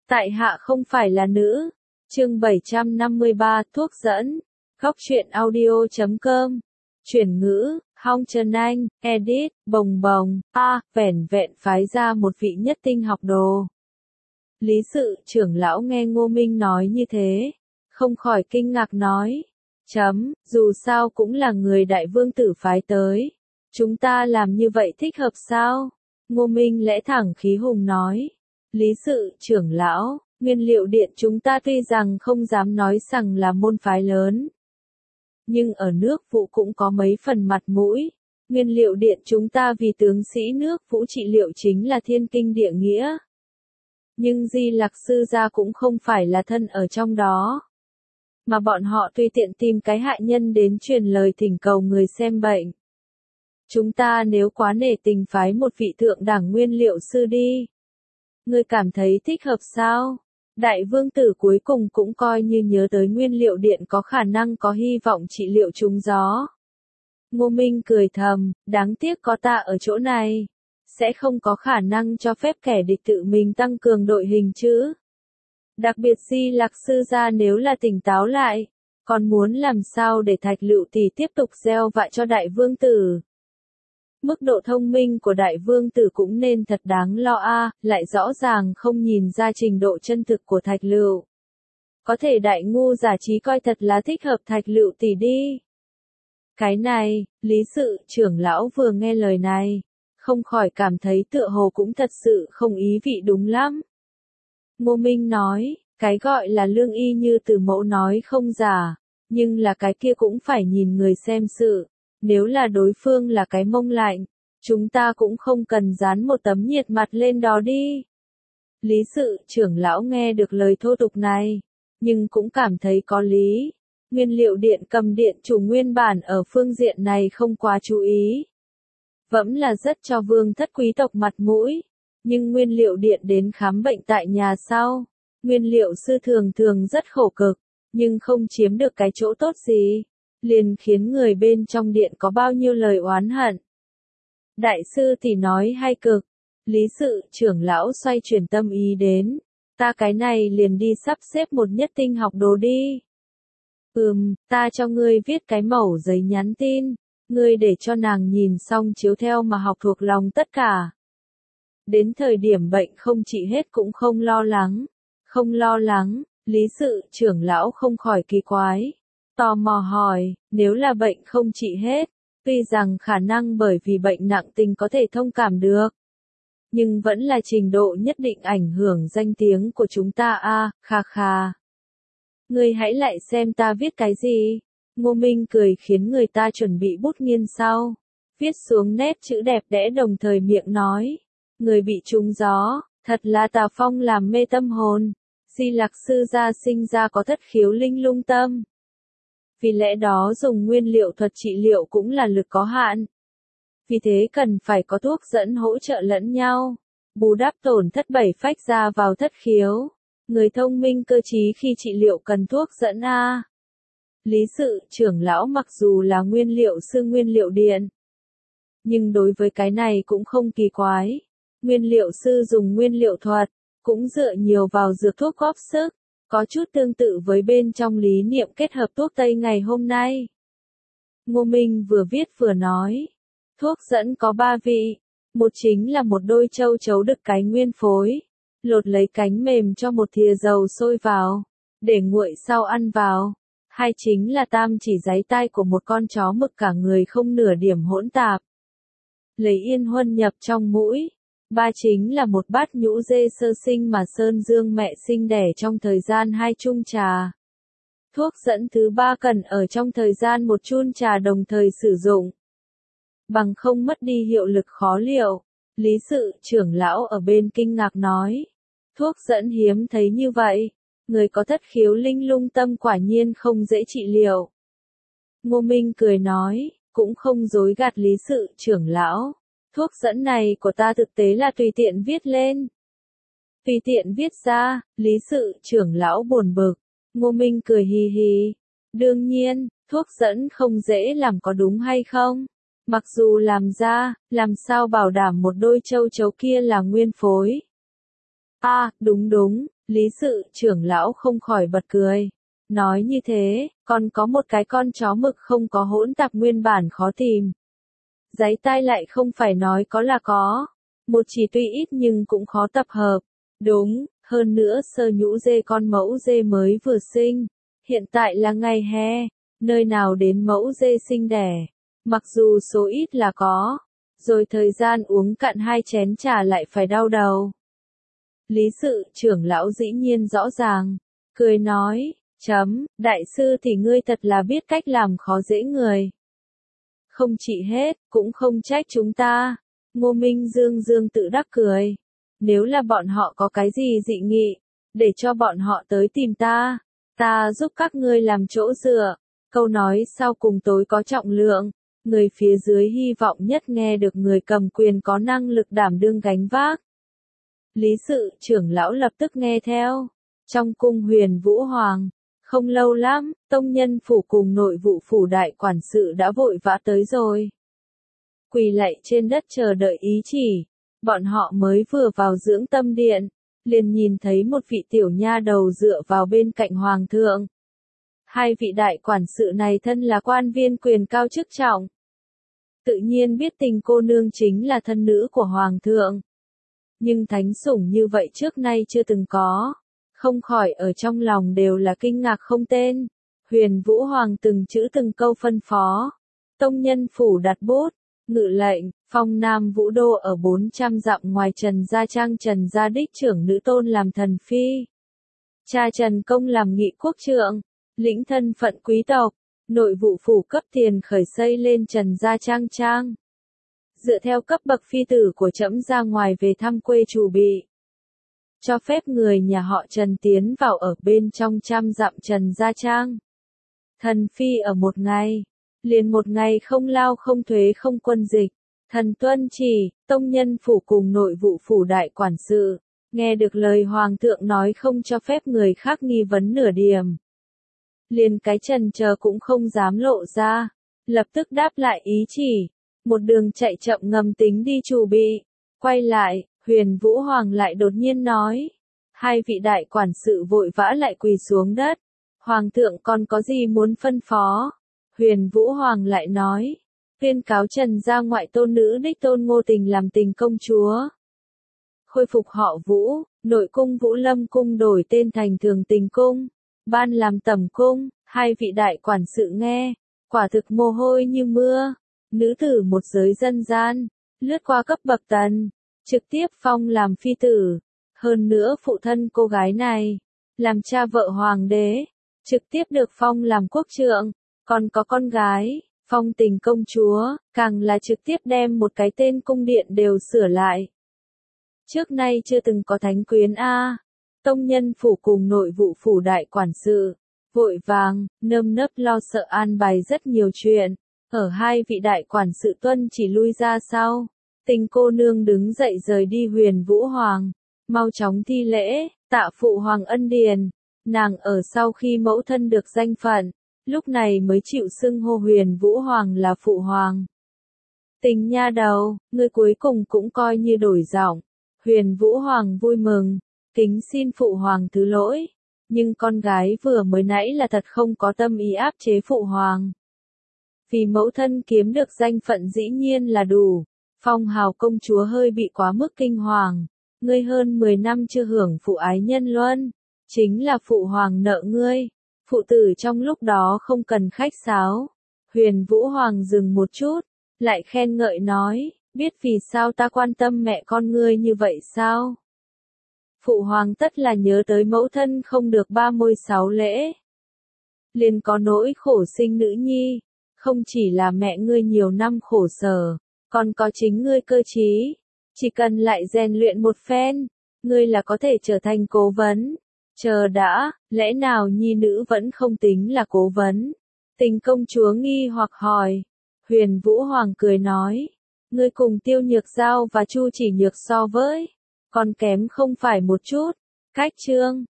Tại hạ không phải là nữ. Chương 753, thuốc dẫn. Góc truyện audio.com. Chuyển ngữ, Hong Trần Anh, edit, bồng bồng, vẻn vẹn phái ra một vị nhất tinh học đồ. Lý sự trưởng lão nghe Ngô Minh nói như thế, không khỏi kinh ngạc nói. Dù sao cũng là người đại vương tử phái tới. Chúng ta làm như vậy thích hợp sao? Ngô Minh lẽ thẳng khí hùng nói. Lý sự trưởng lão, Nguyên Liệu Điện chúng ta tuy rằng không dám nói rằng là môn phái lớn, nhưng ở nước Vũ cũng có mấy phần mặt mũi. Nguyên Liệu Điện chúng ta vì tướng sĩ nước Vũ trị liệu chính là thiên kinh địa nghĩa. Nhưng Di Lặc sư gia cũng không phải là thân ở trong đó, mà bọn họ tùy tiện tìm cái hại nhân đến truyền lời thỉnh cầu người xem bệnh. Chúng ta nếu quá nể tình phái một vị thượng đẳng nguyên liệu sư đi. Ngươi cảm thấy thích hợp sao? Đại vương tử cuối cùng cũng coi như nhớ tới Nguyên Liệu Điện có khả năng có hy vọng trị liệu trúng gió. Ngô Minh cười thầm, đáng tiếc có ta ở chỗ này, sẽ không có khả năng cho phép kẻ địch tự mình tăng cường đội hình chứ. Đặc biệt Di Lặc sư gia nếu là tỉnh táo lại, còn muốn làm sao để Thạch Lựu tỷ tiếp tục gieo vạ cho đại vương tử. Mức độ thông minh của đại vương tử cũng nên thật đáng lo lại rõ ràng không nhìn ra trình độ chân thực của Thạch Lựu. Có thể đại ngu giả trí coi thật là thích hợp Thạch Lựu tỷ đi. Cái này, Lý sự trưởng lão vừa nghe lời này, không khỏi cảm thấy tựa hồ cũng thật sự không ý vị đúng lắm. Ngô Minh nói, cái gọi là lương y như từ mẫu nói không giả, nhưng là cái kia cũng phải nhìn người xem sự. Nếu là đối phương là cái mông lạnh, chúng ta cũng không cần dán một tấm nhiệt mặt lên đó đi. Lý sự trưởng lão nghe được lời thô tục này, nhưng cũng cảm thấy có lý. Nguyên Liệu Điện cầm điện chủ nguyên bản ở phương diện này không quá chú ý. Vẫn là rất cho vương thất quý tộc mặt mũi, nhưng Nguyên Liệu Điện đến khám bệnh tại nhà sau. Nguyên liệu sư thường thường rất khổ cực, nhưng không chiếm được cái chỗ tốt gì, liền khiến người bên trong điện có bao nhiêu lời oán hận. Đại sư thì nói hay cực. Lý sự trưởng lão xoay chuyển tâm ý đến. Ta cái này liền đi sắp xếp một nhất tinh học đồ đi. Ta cho ngươi viết cái mẩu giấy nhắn tin. Ngươi để cho nàng nhìn xong chiếu theo mà học thuộc lòng tất cả. Đến thời điểm bệnh không trị hết cũng không lo lắng. Không lo lắng, lý sự trưởng lão không khỏi kỳ quái. Tò mò hỏi, nếu là bệnh không trị hết, tuy rằng khả năng bởi vì bệnh nặng tình có thể thông cảm được, nhưng vẫn là trình độ nhất định ảnh hưởng danh tiếng của chúng ta kha. Ngươi hãy lại xem ta viết cái gì. Ngô Minh cười khiến người ta chuẩn bị bút nghiên sau, viết xuống nét chữ đẹp đẽ đồng thời miệng nói. Người bị trúng gió, thật là tà phong làm mê tâm hồn. Di Lặc sư gia sinh ra có thất khiếu linh lung tâm. Vì lẽ đó dùng nguyên liệu thuật trị liệu cũng là lực có hạn. Vì thế cần phải có thuốc dẫn hỗ trợ lẫn nhau, bù đắp tổn thất bảy phách ra vào thất khiếu. Người thông minh cơ trí khi trị liệu cần thuốc dẫn Lý sự trưởng lão mặc dù là nguyên liệu sư Nguyên Liệu Điện, nhưng đối với cái này cũng không kỳ quái. Nguyên liệu sư dùng nguyên liệu thuật, cũng dựa nhiều vào dược thuốc góp sức. Có chút tương tự với bên trong lý niệm kết hợp thuốc Tây ngày hôm nay. Ngô Minh vừa viết vừa nói. Thuốc dẫn có 3 vị. Một chính là một đôi châu chấu đực cái nguyên phối. Lột lấy cánh mềm cho một thìa dầu sôi vào. Để nguội sau ăn vào. Hai chính là tam chỉ giấy tai của một con chó mực cả người không nửa điểm hỗn tạp. Lấy yên huân nhập trong mũi. 3 chính là một bát nhũ dê sơ sinh mà Sơn Dương mẹ sinh đẻ trong thời gian 2 chung trà. Thuốc dẫn thứ 3 cần ở trong thời gian 1 chun trà đồng thời sử dụng, bằng không mất đi hiệu lực khó liệu. Lý sự trưởng lão ở bên kinh ngạc nói. Thuốc dẫn hiếm thấy như vậy. Người có thất khiếu linh lung tâm quả nhiên không dễ trị liệu. Ngô Minh cười nói, cũng không dối gạt lý sự trưởng lão. Thuốc dẫn này của ta thực tế là tùy tiện viết lên. Tùy tiện viết ra, lý sự trưởng lão buồn bực. Ngô Minh cười hì hì. Đương nhiên, thuốc dẫn không dễ làm có đúng hay không? Mặc dù làm ra, làm sao bảo đảm một đôi châu chấu kia là nguyên phối? Đúng, Lý sự trưởng lão không khỏi bật cười. Nói như thế, còn có một cái con chó mực không có hỗn tạp nguyên bản khó tìm. Giấy tai lại không phải nói có là có. Một chỉ tuy ít nhưng cũng khó tập hợp. Đúng, hơn nữa sơ nhũ dê con mẫu dê mới vừa sinh. Hiện tại là ngày hè, nơi nào đến mẫu dê sinh đẻ. Mặc dù số ít là có. Rồi thời gian uống cạn 2 chén trà lại phải đau đầu. Lý sự trưởng lão dĩ nhiên rõ ràng. Cười nói, đại sư thì ngươi thật là biết cách làm khó dễ người. Không chỉ hết, cũng không trách chúng ta. Ngô Minh Dương tự đắc cười. Nếu là bọn họ có cái gì dị nghị, để cho bọn họ tới tìm ta. Ta giúp các ngươi làm chỗ dựa. Câu nói sau cùng tối có trọng lượng. Người phía dưới hy vọng nhất nghe được người cầm quyền có năng lực đảm đương gánh vác. Lý sự trưởng lão lập tức nghe theo. Trong cung Huyền Vũ Hoàng, không lâu lắm, tông nhân phủ cùng nội vụ phủ đại quản sự đã vội vã tới rồi. Quỳ lạy trên đất chờ đợi ý chỉ. Bọn họ mới vừa vào dưỡng tâm điện, liền nhìn thấy một vị tiểu nha đầu dựa vào bên cạnh hoàng thượng. Hai vị đại quản sự này thân là quan viên quyền cao chức trọng. Tự nhiên biết tình cô nương chính là thân nữ của hoàng thượng. Nhưng thánh sủng như vậy trước nay chưa từng có. Không khỏi ở trong lòng đều là kinh ngạc không tên. Huyền Vũ Hoàng từng chữ từng câu phân phó. Tông nhân phủ đặt bút, ngự lệnh, phong Nam Vũ Đô ở 400 dặm ngoài Trần Gia Trang Trần Gia Đích trưởng nữ tôn làm thần phi. Cha Trần Công làm nghị quốc trượng, lĩnh thân phận quý tộc, nội vụ phủ cấp tiền khởi xây lên Trần Gia Trang. Dựa theo cấp bậc phi tử của trẫm ra ngoài về thăm quê chủ bị. Cho phép người nhà họ Trần tiến vào ở bên trong 100 dặm Trần Gia Trang. Thần phi ở một ngày, liền một ngày không lao không thuế không quân dịch. Thần tuân chỉ, tông nhân phủ cùng nội vụ phủ đại quản sự. Nghe được lời hoàng thượng nói không cho phép người khác nghi vấn nửa điểm. Liền cái chần chờ cũng không dám lộ ra. Lập tức đáp lại ý chỉ. Một đường chạy chậm ngầm tính đi chủ bị. Quay lại, Huyền Vũ Hoàng lại đột nhiên nói. Hai vị đại quản sự vội vã lại quỳ xuống đất. Hoàng thượng còn có gì muốn phân phó? Huyền Vũ Hoàng lại nói. Tuyên cáo Trần Gia ngoại tôn nữ đích tôn Ngô Tình làm tình công chúa. Khôi phục họ Vũ, nội cung Vũ Lâm cung đổi tên thành Thường Tình cung. Ban làm tẩm cung, hai vị đại quản sự nghe. Quả thực mồ hôi như mưa. Nữ tử một giới dân gian, lướt qua cấp bậc tần, trực tiếp phong làm phi tử. Hơn nữa phụ thân cô gái này, làm cha vợ hoàng đế, trực tiếp được phong làm quốc trượng, còn có con gái, phong tình công chúa, càng là trực tiếp đem một cái tên cung điện đều sửa lại. Trước nay chưa từng có thánh quyến a. Tông nhân phủ cùng nội vụ phủ đại quản sự, vội vàng, nơm nớp lo sợ an bài rất nhiều chuyện. Ở hai vị đại quản sự tuân chỉ lui ra sau. Tình cô nương đứng dậy rời đi Huyền Vũ Hoàng. Mau chóng thi lễ, tạ phụ hoàng ân điền. Nàng ở sau khi mẫu thân được danh phận, lúc này mới chịu xưng hô Huyền Vũ Hoàng là phụ hoàng. Tình nha đầu, ngươi cuối cùng cũng coi như đổi giọng. Huyền Vũ Hoàng vui mừng, kính xin phụ hoàng thứ lỗi. Nhưng con gái vừa mới nãy là thật không có tâm ý áp chế phụ hoàng. Vì mẫu thân kiếm được danh phận dĩ nhiên là đủ. Phong hào công chúa hơi bị quá mức kinh hoàng. Ngươi hơn 10 năm chưa hưởng phụ ái nhân luân. Chính là phụ hoàng nợ ngươi. Phụ tử trong lúc đó không cần khách sáo. Huyền Vũ Hoàng dừng một chút. Lại khen ngợi nói. Biết vì sao ta quan tâm mẹ con ngươi như vậy sao? Phụ hoàng tất là nhớ tới mẫu thân không được 36 lễ. Liền có nỗi khổ sinh nữ nhi. Không chỉ là mẹ ngươi nhiều năm khổ sở, còn có chính ngươi cơ trí. Chỉ cần lại rèn luyện một phen, ngươi là có thể trở thành cố vấn. Chờ đã, lẽ nào nhi nữ vẫn không tính là cố vấn? Tình công chúa nghi hoặc hỏi. Huyền Vũ Hoàng cười nói. Ngươi cùng Tiêu Nhược Giao và Chu Chỉ Nhược so với, còn kém không phải một chút. Cách chương